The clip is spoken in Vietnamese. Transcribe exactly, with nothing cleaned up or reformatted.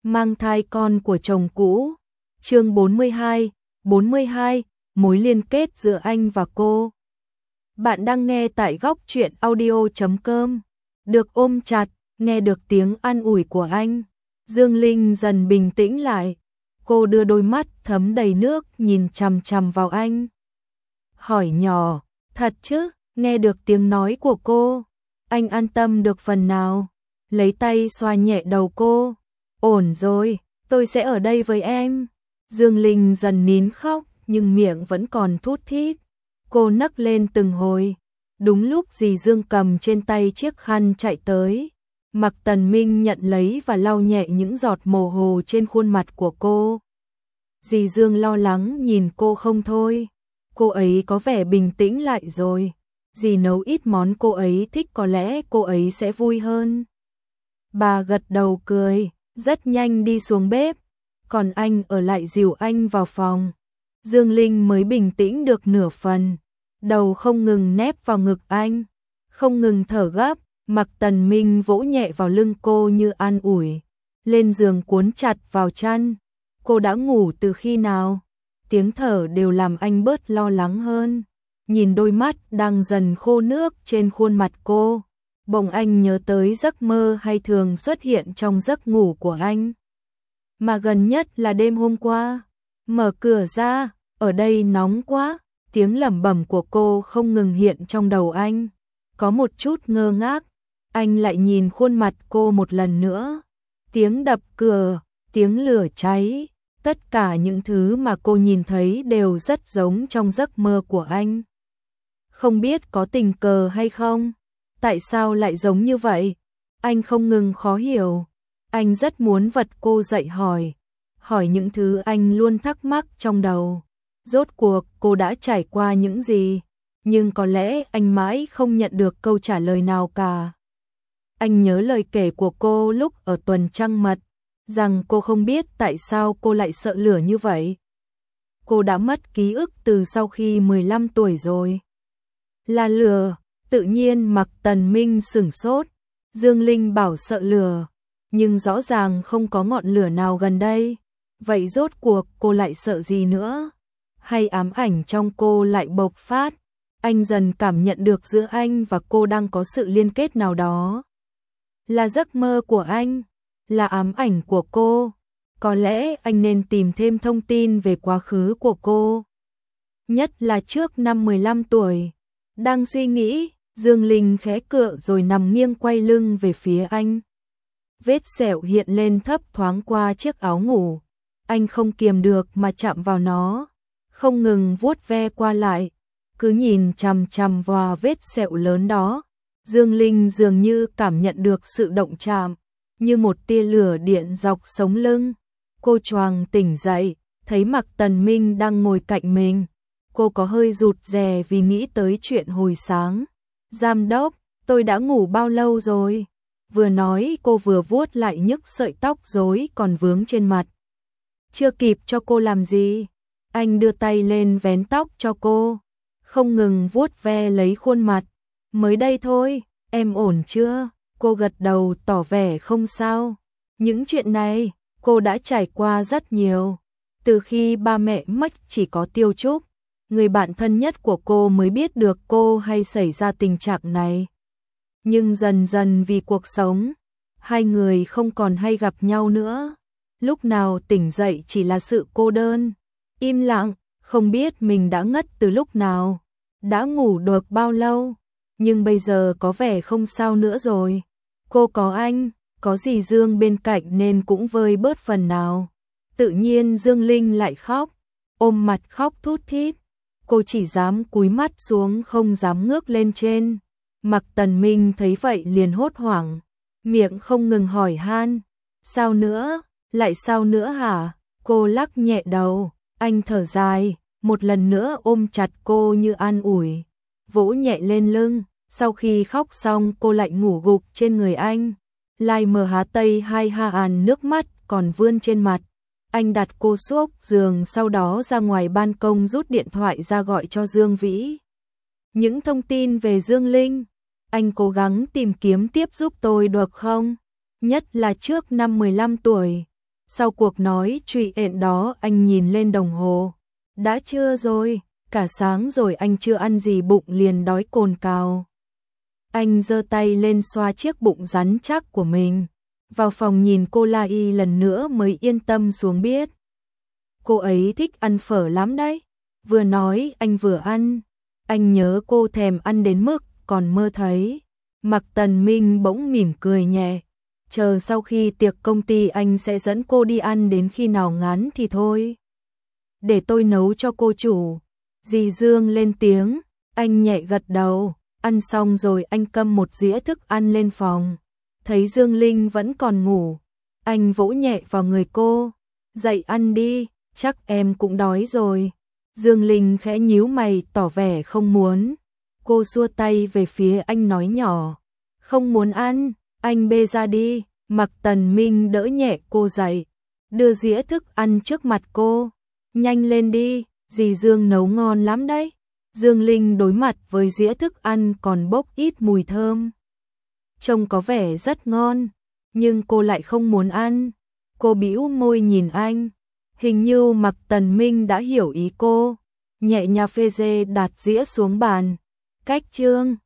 mang thai con của chồng cũ. Chương bốn mươi hai, bốn mươi hai, mối liên kết giữa anh và cô. Bạn đang nghe tại góc truyện audio chấm com. Được ôm chặt, nghe được tiếng an ủi của anh, Dương Linh dần bình tĩnh lại. Cô đưa đôi mắt thấm đầy nước nhìn chằm chằm vào anh. Hỏi nhỏ, thật chứ? Nghe được tiếng nói của cô, anh an tâm được phần nào, lấy tay xoa nhẹ đầu cô. Ổn rồi, tôi sẽ ở đây với em. Dương Linh dần nín khóc nhưng miệng vẫn còn thút thít. Cô nấc lên từng hồi. Đúng lúc dì Dương cầm trên tay chiếc khăn chạy tới, Mạc Tần Minh nhận lấy và lau nhẹ những giọt mồ hôi trên khuôn mặt của cô. Dì Dương lo lắng nhìn cô không thôi. Cô ấy có vẻ bình tĩnh lại rồi. Dì nấu ít món cô ấy thích, có lẽ cô ấy sẽ vui hơn. Bà gật đầu cười, rất nhanh đi xuống bếp, còn anh ở lại dìu anh vào phòng. Dương Linh mới bình tĩnh được nửa phần, đầu không ngừng nép vào ngực anh, không ngừng thở gấp. Mạc Tần Minh vỗ nhẹ vào lưng cô như an ủi, lên giường cuốn chặt vào chăn. Cô đã ngủ từ khi nào? Tiếng thở đều làm anh bớt lo lắng hơn. Nhìn đôi mắt đang dần khô nước trên khuôn mặt cô, bỗng anh nhớ tới giấc mơ hay thường xuất hiện trong giấc ngủ của anh. Mà gần nhất là đêm hôm qua. Mở cửa ra, ở đây nóng quá. Tiếng lẩm bẩm của cô không ngừng hiện trong đầu anh. Có một chút ngơ ngác, anh lại nhìn khuôn mặt cô một lần nữa. Tiếng đập cửa, tiếng lửa cháy, tất cả những thứ mà cô nhìn thấy đều rất giống trong giấc mơ của anh. Không biết có tình cờ hay không? Tại sao lại giống như vậy? Anh không ngừng khó hiểu. Anh rất muốn vật cô dậy hỏi. Hỏi những thứ anh luôn thắc mắc trong đầu. Rốt cuộc cô đã trải qua những gì? Nhưng có lẽ anh mãi không nhận được câu trả lời nào cả. Anh nhớ lời kể của cô lúc ở tuần trăng mật, rằng cô không biết tại sao cô lại sợ lửa như vậy. Cô đã mất ký ức từ sau khi mười lăm tuổi rồi. Là lửa, tự nhiên Mạc Tần Minh sửng sốt. Dương Linh bảo sợ lửa, nhưng rõ ràng không có ngọn lửa nào gần đây. Vậy rốt cuộc cô lại sợ gì nữa? Hay ám ảnh trong cô lại bộc phát? Anh dần cảm nhận được giữa anh và cô đang có sự liên kết nào đó. Là giấc mơ của anh, là ám ảnh của cô. Có lẽ anh nên tìm thêm thông tin về quá khứ của cô, nhất là trước năm mười lăm tuổi. Đang suy nghĩ, Dương Linh khẽ cựa rồi nằm nghiêng quay lưng về phía anh. Vết sẹo hiện lên thấp thoáng qua chiếc áo ngủ. Anh không kiềm được mà chạm vào nó, không ngừng vuốt ve qua lại, cứ nhìn chằm chằm vào vết sẹo lớn đó. Dương Linh dường như cảm nhận được sự động chạm, như một tia lửa điện dọc sống lưng. Cô choàng tỉnh dậy, thấy Mạc Tần Minh đang ngồi cạnh mình. Cô có hơi rụt rè vì nghĩ tới chuyện hồi sáng. Giám đốc, tôi đã ngủ bao lâu rồi? Vừa nói cô vừa vuốt lại nhức sợi tóc rối còn vướng trên mặt. Chưa kịp cho cô làm gì, anh đưa tay lên vén tóc cho cô, không ngừng vuốt ve lấy khuôn mặt. Mới đây thôi, em ổn chưa? Cô gật đầu tỏ vẻ không sao. Những chuyện này, cô đã trải qua rất nhiều. Từ khi ba mẹ mất chỉ có Tiêu Trúc, người bạn thân nhất của cô mới biết được cô hay xảy ra tình trạng này. Nhưng dần dần vì cuộc sống, hai người không còn hay gặp nhau nữa. Lúc nào tỉnh dậy chỉ là sự cô đơn, im lặng, không biết mình đã ngất từ lúc nào, đã ngủ được bao lâu. Nhưng bây giờ có vẻ không sao nữa rồi. Cô có anh, có dì Dương bên cạnh nên cũng vơi bớt phần nào. Tự nhiên Dương Linh lại khóc, ôm mặt khóc thút thít. Cô chỉ dám cúi mắt xuống không dám ngước lên trên. Mạc Tần Minh thấy vậy liền hốt hoảng, miệng không ngừng hỏi han. Sao nữa? Lại sao nữa hả? Cô lắc nhẹ đầu, anh thở dài, một lần nữa ôm chặt cô như an ủi, vỗ nhẹ lên lưng. Sau khi khóc xong cô lại ngủ gục trên người anh. Lai mờ há tây hai ha àn nước mắt còn vươn trên mặt. Anh đặt cô xuống giường, sau đó ra ngoài ban công rút điện thoại ra gọi cho Dương Vĩ. Những thông tin về Dương Linh, anh cố gắng tìm kiếm tiếp giúp tôi được không? Nhất là trước năm mười lăm tuổi. Sau cuộc nói chuyện đó anh nhìn lên đồng hồ. Đã trưa rồi, cả sáng rồi anh chưa ăn gì bụng liền đói cồn cào. Anh giơ tay lên xoa chiếc bụng rắn chắc của mình. Vào phòng nhìn cô La Y lần nữa mới yên tâm xuống biết. Cô ấy thích ăn phở lắm đấy. Vừa nói anh vừa ăn. Anh nhớ cô thèm ăn đến mức còn mơ thấy. Mạc Tần Minh bỗng mỉm cười nhẹ. Chờ sau khi tiệc công ty anh sẽ dẫn cô đi ăn đến khi nào ngán thì thôi. Để tôi nấu cho cô chủ. Dì Dương lên tiếng. Anh nhẹ gật đầu. Ăn xong rồi anh cầm một dĩa thức ăn lên phòng. Thấy Dương Linh vẫn còn ngủ. Anh vỗ nhẹ vào người cô. Dậy ăn đi, chắc em cũng đói rồi. Dương Linh khẽ nhíu mày tỏ vẻ không muốn. Cô xua tay về phía anh nói nhỏ. Không muốn ăn, anh bê ra đi. Mạc Tần Minh đỡ nhẹ cô dậy. Đưa dĩa thức ăn trước mặt cô. Nhanh lên đi, dì Dương nấu ngon lắm đấy. Dương Linh đối mặt với dĩa thức ăn còn bốc ít mùi thơm. Trông có vẻ rất ngon, nhưng cô lại không muốn ăn. Cô bĩu môi nhìn anh. Hình như Mạc Tần Minh đã hiểu ý cô. Nhẹ nhàng phê dê đặt dĩa xuống bàn. Cách chương